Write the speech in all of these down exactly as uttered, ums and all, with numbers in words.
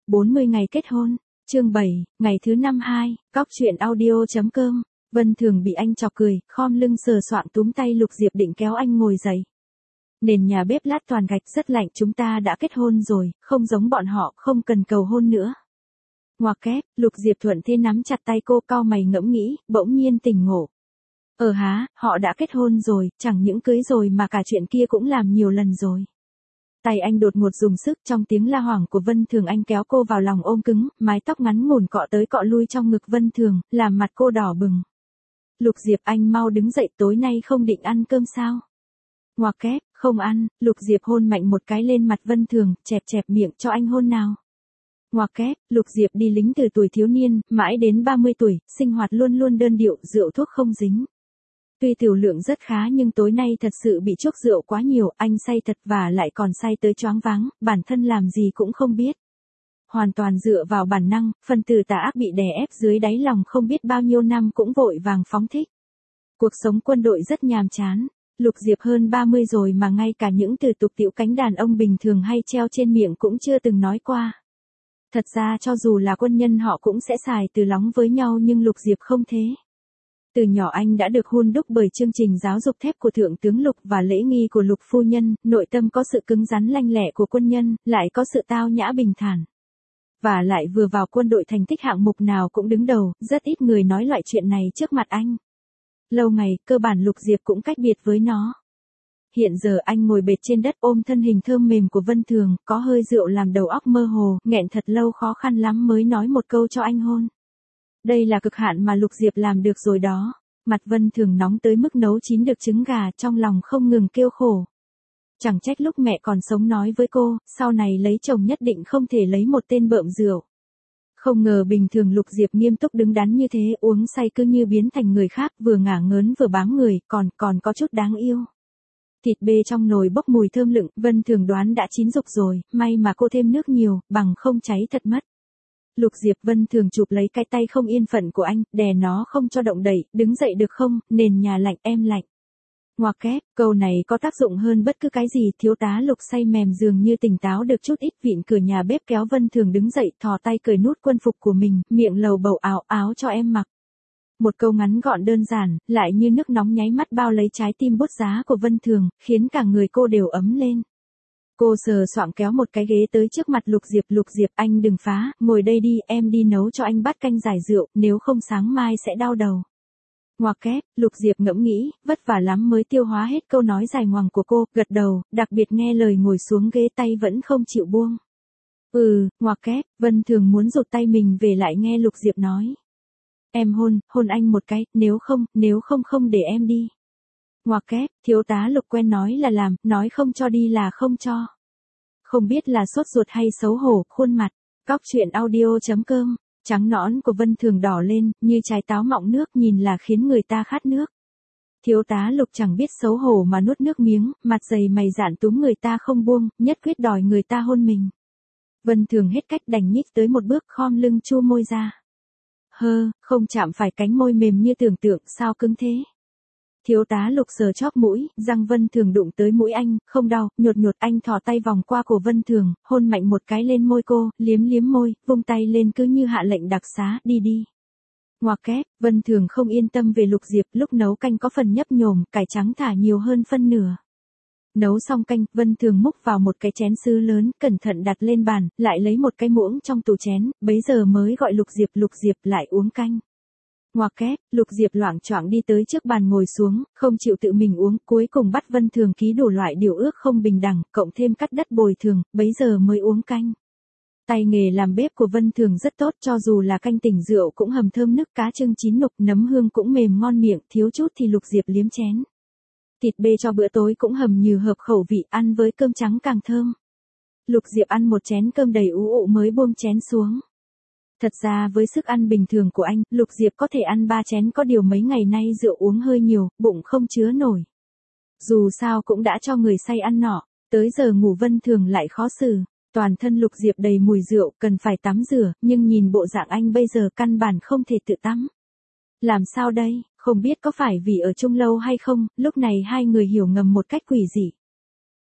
bốn mươi ngày kết hôn, chương bảy, ngày thứ năm hai, cóc truyện audio.com. Vân Thường bị anh chọc cười, khom lưng sờ soạng túm tay Lục Diệp định kéo anh ngồi dậy. Nền nhà bếp lát toàn gạch rất lạnh, chúng ta đã kết hôn rồi, không giống bọn họ, không cần cầu hôn nữa. Ngoặc kép, Lục Diệp thuận thế nắm chặt tay cô, cau mày ngẫm nghĩ, bỗng nhiên tỉnh ngộ. Ờ há, họ đã kết hôn rồi, chẳng những cưới rồi mà cả chuyện kia cũng làm nhiều lần rồi. Tay anh đột ngột dùng sức, trong tiếng la hoảng của Vân Thường anh kéo cô vào lòng ôm cứng, mái tóc ngắn ngủn cọ tới cọ lui trong ngực Vân Thường, làm mặt cô đỏ bừng. Lục Diệp, anh mau đứng dậy, tối nay không định ăn cơm sao? Ngoặc kép, không ăn. Lục Diệp hôn mạnh một cái lên mặt Vân Thường, chẹp chẹp miệng, cho anh hôn nào. Ngoặc kép, Lục Diệp đi lính từ tuổi thiếu niên, mãi đến ba mươi tuổi, sinh hoạt luôn luôn đơn điệu, rượu thuốc không dính. Tuy tiểu lượng rất khá nhưng tối nay thật sự bị chuốc rượu quá nhiều, anh say thật và lại còn say tới choáng váng, bản thân làm gì cũng không biết. Hoàn toàn dựa vào bản năng, phần tử tà ác bị đè ép dưới đáy lòng không biết bao nhiêu năm cũng vội vàng phóng thích. Cuộc sống quân đội rất nhàm chán. Lục Diệp hơn ba mươi rồi mà ngay cả những từ tục tĩu cánh đàn ông bình thường hay treo trên miệng cũng chưa từng nói qua. Thật ra cho dù là quân nhân họ cũng sẽ xài từ lóng với nhau nhưng Lục Diệp không thế. Từ nhỏ anh đã được hun đúc bởi chương trình giáo dục thép của Thượng tướng Lục và lễ nghi của Lục phu nhân, nội tâm có sự cứng rắn lanh lẹ của quân nhân, lại có sự tao nhã bình thản. Và lại vừa vào quân đội thành tích hạng mục nào cũng đứng đầu, rất ít người nói loại chuyện này trước mặt anh. Lâu ngày, cơ bản Lục Diệp cũng cách biệt với nó. Hiện giờ anh ngồi bệt trên đất ôm thân hình thơm mềm của Vân Thường, có hơi rượu làm đầu óc mơ hồ, nghẹn thật lâu khó khăn lắm mới nói một câu cho anh hôn. Đây là cực hạn mà Lục Diệp làm được rồi đó. Mặt Vân Thường nóng tới mức nấu chín được trứng gà, trong lòng không ngừng kêu khổ. Chẳng trách lúc mẹ còn sống nói với cô, sau này lấy chồng nhất định không thể lấy một tên bợm rượu. Không ngờ bình thường Lục Diệp nghiêm túc đứng đắn như thế, uống say cứ như biến thành người khác, vừa ngả ngớn vừa bám người, còn còn có chút đáng yêu. Thịt bê trong nồi bốc mùi thơm lựng, Vân Thường đoán đã chín rục rồi, may mà cô thêm nước nhiều, bằng không cháy thật mất. Lục Diệp, Vân Thường chụp lấy cái tay không yên phận của anh, đè nó không cho động đậy, đứng dậy được không, nền nhà lạnh, em lạnh. Ngoặc kép, câu này có tác dụng hơn bất cứ cái gì, thiếu tá Lục say mềm dường như tỉnh táo được chút ít, vịn cửa nhà bếp kéo Vân Thường đứng dậy, thò tay cởi nút quân phục của mình, miệng lầu bầu áo áo cho em mặc. Một câu ngắn gọn đơn giản, lại như nước nóng nháy mắt bao lấy trái tim bút giá của Vân Thường, khiến cả người cô đều ấm lên. Cô sờ soạng kéo một cái ghế tới trước mặt Lục Diệp, Lục Diệp, anh đừng phá, ngồi đây đi, em đi nấu cho anh bát canh giải rượu, nếu không sáng mai sẽ đau đầu. Ngoặc kép, Lục Diệp ngẫm nghĩ, vất vả lắm mới tiêu hóa hết câu nói dài ngoằng của cô, gật đầu, đặc biệt nghe lời ngồi xuống ghế, tay vẫn không chịu buông. Ừ, ngoặc kép, Vân Thường muốn rụt tay mình về lại nghe Lục Diệp nói. Em hôn, hôn anh một cái, nếu không, nếu không không để em đi. Ngoặc kép, thiếu tá Lục quen nói là làm, nói không cho đi là không cho. Không biết là sốt ruột hay xấu hổ, khuôn mặt, cóc truyện audio.com. Trắng nõn của Vân Thường đỏ lên, như trái táo mọng nước, nhìn là khiến người ta khát nước. Thiếu tá Lục chẳng biết xấu hổ mà nuốt nước miếng, mặt dày mày dạn túm người ta không buông, nhất quyết đòi người ta hôn mình. Vân Thường hết cách đành nhích tới một bước, khom lưng chu môi ra. Hơ, không chạm phải cánh môi mềm như tưởng tượng, sao cứng thế. Thiếu tá Lục sờ chóp mũi, răng Vân Thường đụng tới mũi anh, không đau, nhột nhột, anh thò tay vòng qua cổ Vân Thường, hôn mạnh một cái lên môi cô, liếm liếm môi, vung tay lên cứ như hạ lệnh đặc xá, đi đi. Ngoặc kép, Vân Thường không yên tâm về Lục Diệp, lúc nấu canh có phần nhấp nhổm, cải trắng thả nhiều hơn phân nửa. Nấu xong canh, Vân Thường múc vào một cái chén sứ lớn, cẩn thận đặt lên bàn, lại lấy một cái muỗng trong tủ chén, bấy giờ mới gọi Lục Diệp, Lục Diệp lại uống canh. Ngoặc kép, Lục Diệp loạng choạng đi tới trước bàn ngồi xuống, không chịu tự mình uống, cuối cùng bắt Vân Thường ký đủ loại điều ước không bình đẳng, cộng thêm cắt đất bồi thường, bấy giờ mới uống canh. Tay nghề làm bếp của Vân Thường rất tốt, cho dù là canh tỉnh rượu cũng hầm thơm nức, cá trưng chín nục, nấm hương cũng mềm ngon miệng, thiếu chút thì Lục Diệp liếm chén. Thịt bê cho bữa tối cũng hầm nhừ hợp khẩu vị, ăn với cơm trắng càng thơm. Lục Diệp ăn một chén cơm đầy ú ụ mới buông chén xuống. Thật ra với sức ăn bình thường của anh, Lục Diệp có thể ăn ba chén, có điều mấy ngày nay rượu uống hơi nhiều, bụng không chứa nổi. Dù sao cũng đã cho người say ăn nọ, tới giờ ngủ Vân Thường lại khó xử, toàn thân Lục Diệp đầy mùi rượu, cần phải tắm rửa, nhưng nhìn bộ dạng anh bây giờ căn bản không thể tự tắm. Làm sao đây, không biết có phải vì ở chung lâu hay không, lúc này hai người hiểu ngầm một cách quỷ dị.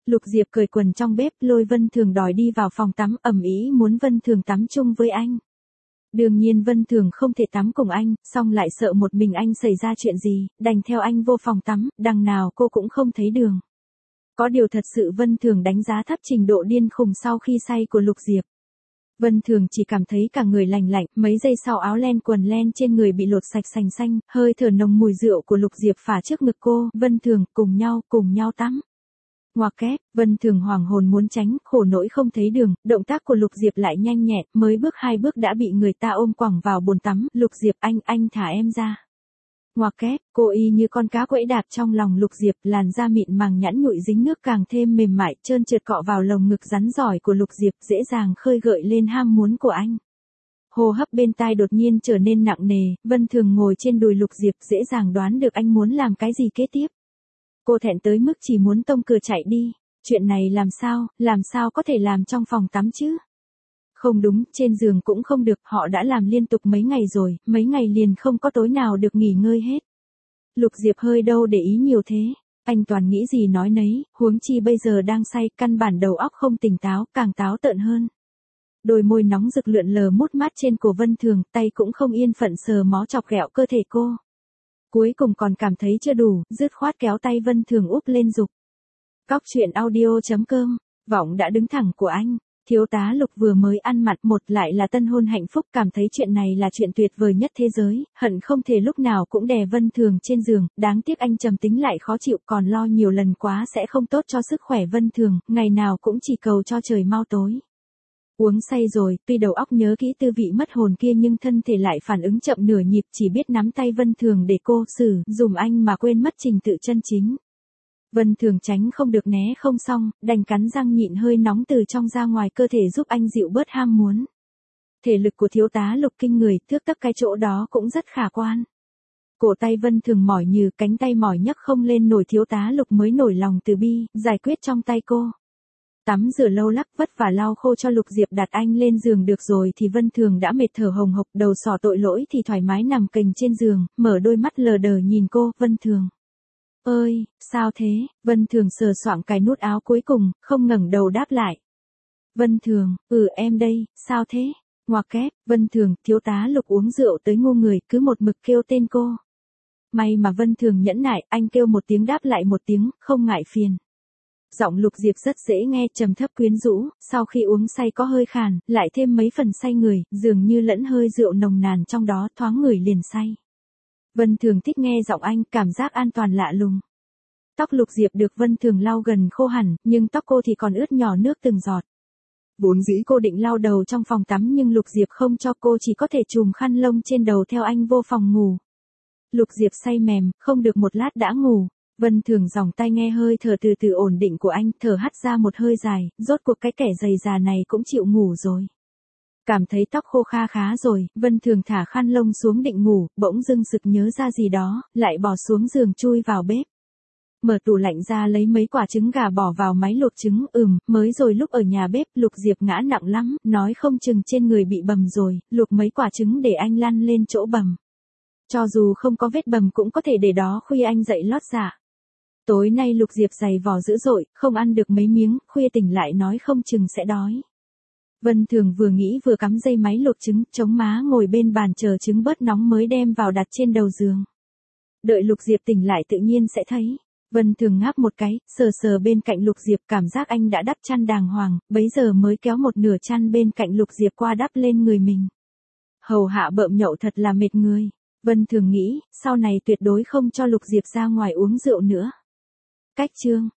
Lục Diệp cởi quần trong bếp lôi Vân Thường đòi đi vào phòng tắm ầm ĩ muốn Vân Thường tắm chung với anh. Đương nhiên Vân Thường không thể tắm cùng anh, song lại sợ một mình anh xảy ra chuyện gì, đành theo anh vô phòng tắm, đằng nào cô cũng không thấy đường. Có điều thật sự Vân Thường đánh giá thấp trình độ điên khùng sau khi say của Lục Diệp. Vân Thường chỉ cảm thấy cả người lành lạnh, mấy giây sau áo len quần len trên người bị lột sạch sành xanh, hơi thở nồng mùi rượu của Lục Diệp phả trước ngực cô, Vân Thường, cùng nhau, cùng nhau tắm. Ngoặc kép, Vân Thường hoàng hồn muốn tránh, khổ nỗi không thấy đường, động tác của Lục Diệp lại nhanh nhẹn, mới bước hai bước đã bị người ta ôm quẳng vào bồn tắm, Lục Diệp anh, anh thả em ra. Ngoặc kép, cô y như con cá quẫy đạp trong lòng Lục Diệp, làn da mịn màng nhẵn nhụi dính nước càng thêm mềm mại, trơn trượt cọ vào lồng ngực rắn giỏi của Lục Diệp, dễ dàng khơi gợi lên ham muốn của anh. Hô hấp bên tai đột nhiên trở nên nặng nề, Vân Thường ngồi trên đùi Lục Diệp, dễ dàng đoán được anh muốn làm cái gì kế tiếp. Cô thẹn tới mức chỉ muốn tông cửa chạy đi, chuyện này làm sao, làm sao có thể làm trong phòng tắm chứ? Không đúng, trên giường cũng không được, họ đã làm liên tục mấy ngày rồi, mấy ngày liền không có tối nào được nghỉ ngơi hết. Lục Diệp hơi đâu để ý nhiều thế, anh toàn nghĩ gì nói nấy, huống chi bây giờ đang say, căn bản đầu óc không tỉnh táo, càng táo tợn hơn. Đôi môi nóng rực lượn lờ mút mát trên cổ Vân Thường, tay cũng không yên phận sờ mó chọc ghẹo cơ thể cô. Cuối cùng còn cảm thấy chưa đủ, dứt khoát kéo tay Vân Thường úp lên giục. Cóc truyện audio chấm com, vọng đã đứng thẳng của anh. Thiếu tá Lục vừa mới ăn mặt một lại là tân hôn hạnh phúc, cảm thấy chuyện này là chuyện tuyệt vời nhất thế giới, hận không thể lúc nào cũng đè Vân Thường trên giường, đáng tiếc anh trầm tính lại khó chịu, còn lo nhiều lần quá sẽ không tốt cho sức khỏe Vân Thường, ngày nào cũng chỉ cầu cho trời mau tối. Uống say rồi, tuy đầu óc nhớ kỹ tư vị mất hồn kia nhưng thân thể lại phản ứng chậm nửa nhịp, chỉ biết nắm tay Vân Thường để cô xử dùm anh mà quên mất trình tự chân chính. Vân Thường tránh không được né không xong, đành cắn răng nhịn hơi nóng từ trong ra ngoài cơ thể giúp anh dịu bớt ham muốn. Thể lực của thiếu tá Lục kinh người, thước tắc cái chỗ đó cũng rất khả quan. Cổ tay Vân Thường mỏi như cánh tay mỏi nhấc không lên nổi, thiếu tá Lục mới nổi lòng từ bi, giải quyết trong tay cô. Tắm rửa lâu lắc vất vả lau khô cho Lục Diệp đặt anh lên giường được rồi thì Vân Thường đã mệt thở hồng hộc, đầu sỏ tội lỗi thì thoải mái nằm kềnh trên giường, mở đôi mắt lờ đờ nhìn cô, Vân Thường. Ơi, sao thế? Vân Thường sờ soạng cài nút áo cuối cùng, không ngẩng đầu đáp lại. Vân Thường, ừ em đây, sao thế? Ngoặc kép, Vân Thường, thiếu tá Lục uống rượu tới ngu người, cứ một mực kêu tên cô. May mà Vân Thường nhẫn nại, anh kêu một tiếng đáp lại một tiếng, không ngại phiền. Giọng Lục Diệp rất dễ nghe, trầm thấp quyến rũ, sau khi uống say có hơi khàn, lại thêm mấy phần say người, dường như lẫn hơi rượu nồng nàn trong đó, thoáng người liền say. Vân Thường thích nghe giọng anh, cảm giác an toàn lạ lùng. Tóc Lục Diệp được Vân Thường lau gần khô hẳn, nhưng tóc cô thì còn ướt nhỏ nước từng giọt. Vốn dĩ cô định lau đầu trong phòng tắm nhưng Lục Diệp không cho, cô chỉ có thể chùm khăn lông trên đầu theo anh vô phòng ngủ. Lục Diệp say mềm, không được một lát đã ngủ. Vân Thường dòng tai nghe hơi thở từ từ ổn định của anh, thở hắt ra một hơi dài, rốt cuộc cái kẻ dày già này cũng chịu ngủ rồi. Cảm thấy tóc khô kha khá rồi, Vân Thường thả khăn lông xuống định ngủ, bỗng dưng sực nhớ ra gì đó, lại bỏ xuống giường chui vào bếp. Mở tủ lạnh ra lấy mấy quả trứng gà bỏ vào máy luộc trứng, ừm, mới rồi lúc ở nhà bếp, Lục Diệp ngã nặng lắm, nói không chừng trên người bị bầm rồi, luộc mấy quả trứng để anh lăn lên chỗ bầm. Cho dù không có vết bầm cũng có thể để đó khuya anh dậy lót dạ. Tối nay Lục Diệp giày vò dữ dội, không ăn được mấy miếng, khuya tỉnh lại nói không chừng sẽ đói. Vân Thường vừa nghĩ vừa cắm dây máy luộc trứng, chống má ngồi bên bàn chờ trứng bớt nóng mới đem vào đặt trên đầu giường. Đợi Lục Diệp tỉnh lại tự nhiên sẽ thấy. Vân Thường ngáp một cái, sờ sờ bên cạnh Lục Diệp, cảm giác anh đã đắp chăn đàng hoàng, bấy giờ mới kéo một nửa chăn bên cạnh Lục Diệp qua đắp lên người mình. Hầu hạ bợm nhậu thật là mệt người. Vân Thường nghĩ, sau này tuyệt đối không cho Lục Diệp ra ngoài uống rượu nữa. Cách chương